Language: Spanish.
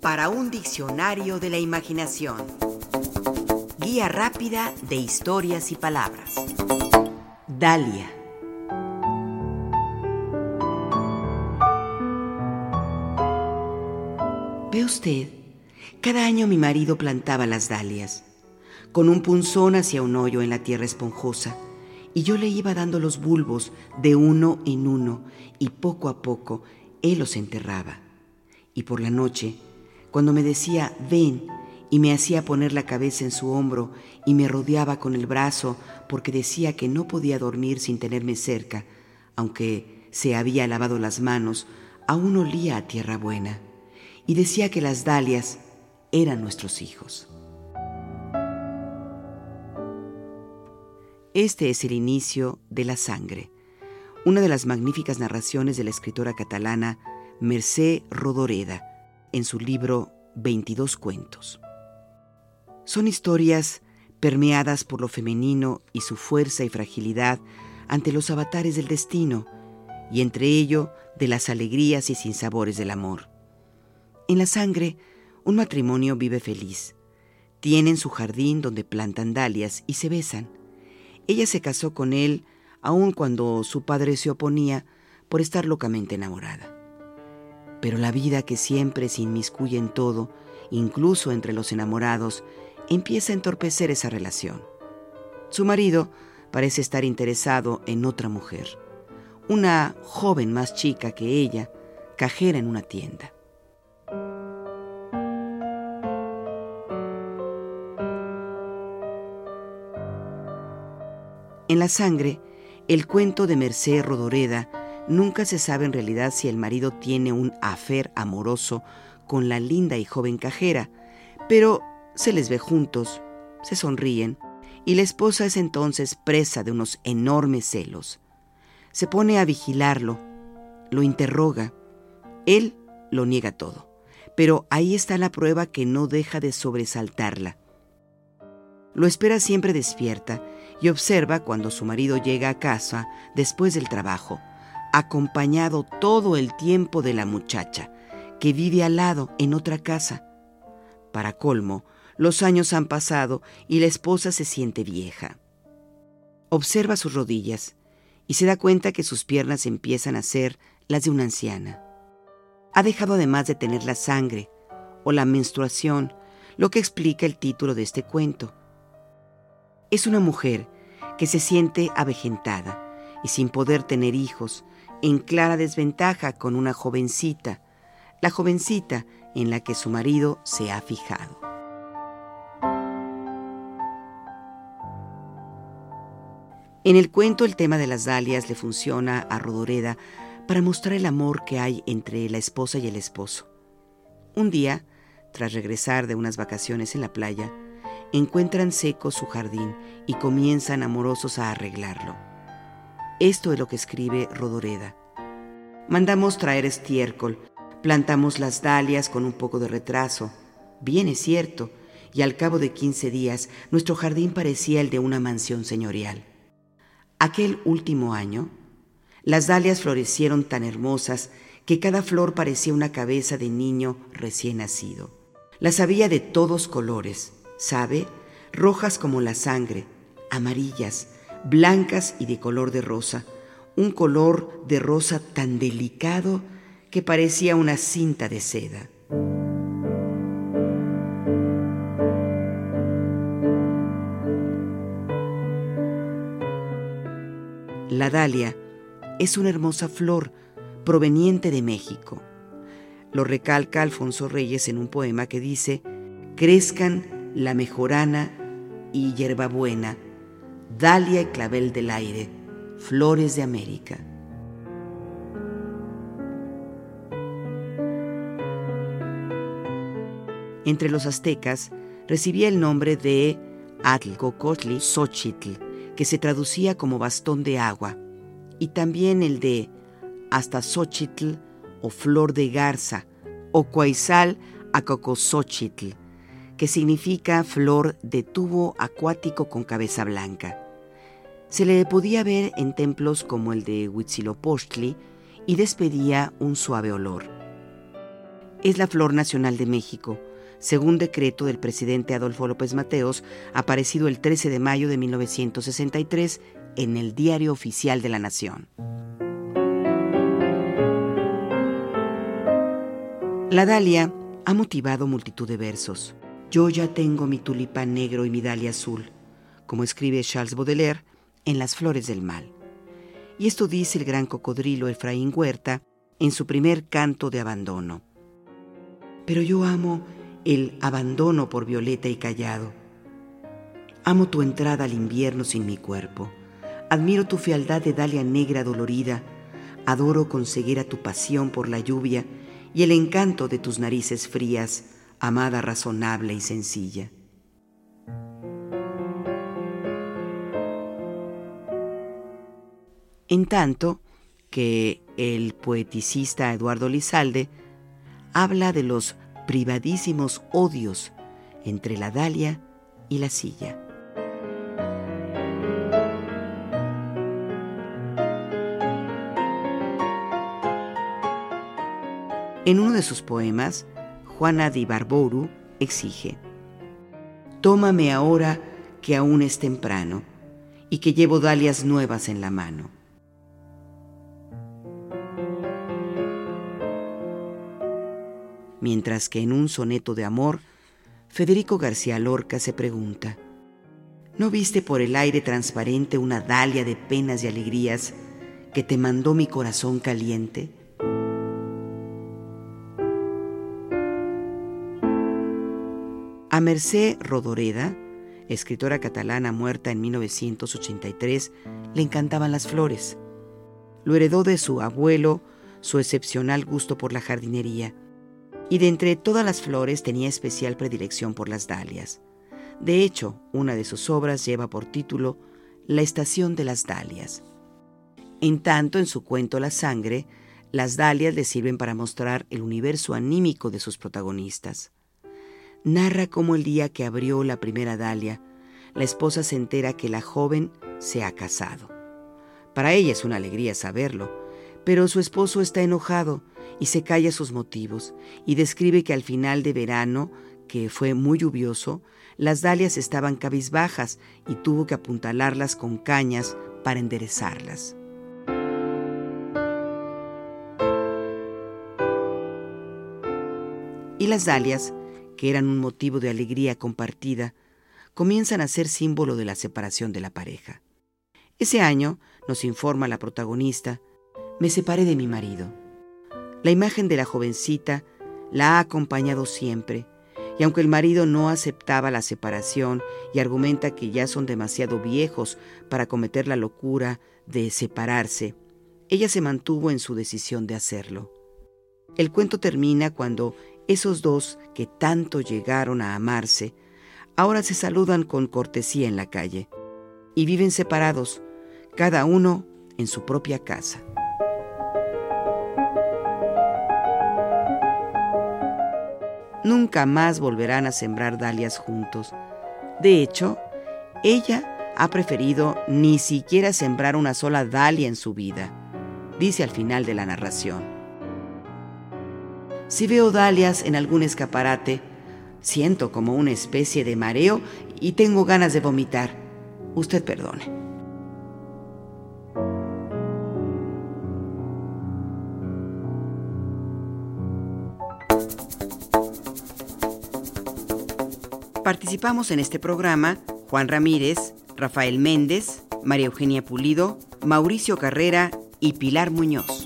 para un diccionario de la imaginación. Guía rápida de historias y palabras. Dalia. ¿Ve usted? Cada año mi marido plantaba las dalias. Con un punzón hacía un hoyo en la tierra esponjosa y yo le iba dando los bulbos de uno en uno y poco a poco él los enterraba. Y por la noche, cuando me decía ven y me hacía poner la cabeza en su hombro y me rodeaba con el brazo porque decía que no podía dormir sin tenerme cerca, aunque se había lavado las manos, aún olía a tierra buena. Y decía que las dalias eran nuestros hijos. Este es el inicio de La Sangre, una de las magníficas narraciones de la escritora catalana Mercè Rodoreda, en su libro 22 cuentos. Son historias permeadas por lo femenino y su fuerza y fragilidad ante los avatares del destino, y entre ello de las alegrías y sinsabores del amor. En La Sangre, un matrimonio vive feliz. Tienen su jardín donde plantan dalias y se besan. Ella se casó con él aun cuando su padre se oponía por estar locamente enamorada. Pero la vida, que siempre se inmiscuye en todo, incluso entre los enamorados, empieza a entorpecer esa relación. Su marido parece estar interesado en otra mujer, una joven más chica que ella, cajera en una tienda. En La Sangre, el cuento de Mercè Rodoreda, nunca se sabe en realidad si el marido tiene un affair amoroso con la linda y joven cajera, pero se les ve juntos, se sonríen, y la esposa es entonces presa de unos enormes celos. Se pone a vigilarlo, lo interroga. Él lo niega todo, pero ahí está la prueba que no deja de sobresaltarla. Lo espera siempre despierta y observa cuando su marido llega a casa después del trabajo, acompañado todo el tiempo de la muchacha, que vive al lado en otra casa. Para colmo, los años han pasado y la esposa se siente vieja. Observa sus rodillas y se da cuenta que sus piernas empiezan a ser las de una anciana. Ha dejado además de tener la sangre o la menstruación, lo que explica el título de este cuento. Es una mujer que se siente avejentada y sin poder tener hijos, en clara desventaja con una jovencita, la jovencita en la que su marido se ha fijado. En el cuento, el tema de las dalias le funciona a Rodoreda para mostrar el amor que hay entre la esposa y el esposo. Un día, tras regresar de unas vacaciones en la playa, encuentran seco su jardín y comienzan amorosos a arreglarlo. Esto es lo que escribe Rodoreda. Mandamos traer estiércol, plantamos las dalias con un poco de retraso, bien es cierto, y al cabo de 15 días nuestro jardín parecía el de una mansión señorial. Aquel último año, las dalias florecieron tan hermosas que cada flor parecía una cabeza de niño recién nacido. Las había de todos colores, ¿sabe? Rojas como la sangre, amarillas, blancas y de color de rosa, un color de rosa tan delicado que parecía una cinta de seda. La dalia es una hermosa flor proveniente de México. Lo recalca Alfonso Reyes en un poema que dice: crezcan la mejorana y hierbabuena, dalia y clavel del aire, flores de América. Entre los aztecas recibía el nombre de Atlcocotli Xochitl, que se traducía como bastón de agua, y también el de Astaxochitl o flor de garza, o Cuaizal Acocoxochitl, que significa flor de tubo acuático con cabeza blanca. Se le podía ver en templos como el de Huitzilopochtli y despedía un suave olor. es la flor nacional de México, según decreto del presidente Adolfo López Mateos, aparecido el 13 de mayo de 1963 en el Diario Oficial de la Nación. La dalia ha motivado multitud de versos. Yo ya tengo mi tulipán negro y mi dalia azul, como escribe Charles Baudelaire en Las Flores del Mal. Y esto dice el gran cocodrilo Efraín Huerta en su primer canto de abandono. Pero yo amo el abandono por violeta y callado. Amo tu entrada al invierno sin mi cuerpo. Admiro tu fealdad de dalia negra dolorida. Adoro con ceguera tu pasión por la lluvia y el encanto de tus narices frías, amada razonable y sencilla. En tanto que el poeticista Eduardo Lizalde habla de los privadísimos odios entre la dalia y la silla. En uno de sus poemas, Juana de Ibarburu exige: tómame ahora que aún es temprano y que llevo dalias nuevas en la mano. Mientras que en un soneto de amor, Federico García Lorca se pregunta: ¿no viste por el aire transparente una dalia de penas y alegrías que te mandó mi corazón caliente? A Mercè Rodoreda, escritora catalana muerta en 1983, le encantaban las flores. Lo heredó de su abuelo, su excepcional gusto por la jardinería, y de entre todas las flores tenía especial predilección por las dalias. De hecho, una de sus obras lleva por título La estación de las dalias. En tanto, en su cuento La sangre, las dalias le sirven para mostrar el universo anímico de sus protagonistas. Narra cómo el día que abrió la primera dalia, la esposa se entera que la joven se ha casado. Para ella es una alegría saberlo, pero su esposo está enojado y se calla sus motivos, y describe que al final de verano, que fue muy lluvioso, las dalias estaban cabizbajas y tuvo que apuntalarlas con cañas para enderezarlas. Y las dalias, que eran un motivo de alegría compartida, comienzan a ser símbolo de la separación de la pareja. Ese año, nos informa la protagonista, me separé de mi marido. La imagen de la jovencita la ha acompañado siempre, y aunque el marido no aceptaba la separación y argumenta que ya son demasiado viejos para cometer la locura de separarse, ella se mantuvo en su decisión de hacerlo. El cuento termina cuando esos dos que tanto llegaron a amarse, ahora se saludan con cortesía en la calle y viven separados, cada uno en su propia casa. Nunca más volverán a sembrar dalias juntos. De hecho, ella ha preferido ni siquiera sembrar una sola dalia en su vida, dice al final de la narración. Si veo dalias en algún escaparate, siento como una especie de mareo y tengo ganas de vomitar. Usted perdone. Participamos en este programa Juan Ramírez, Rafael Méndez, María Eugenia Pulido, Mauricio Carrera y Pilar Muñoz.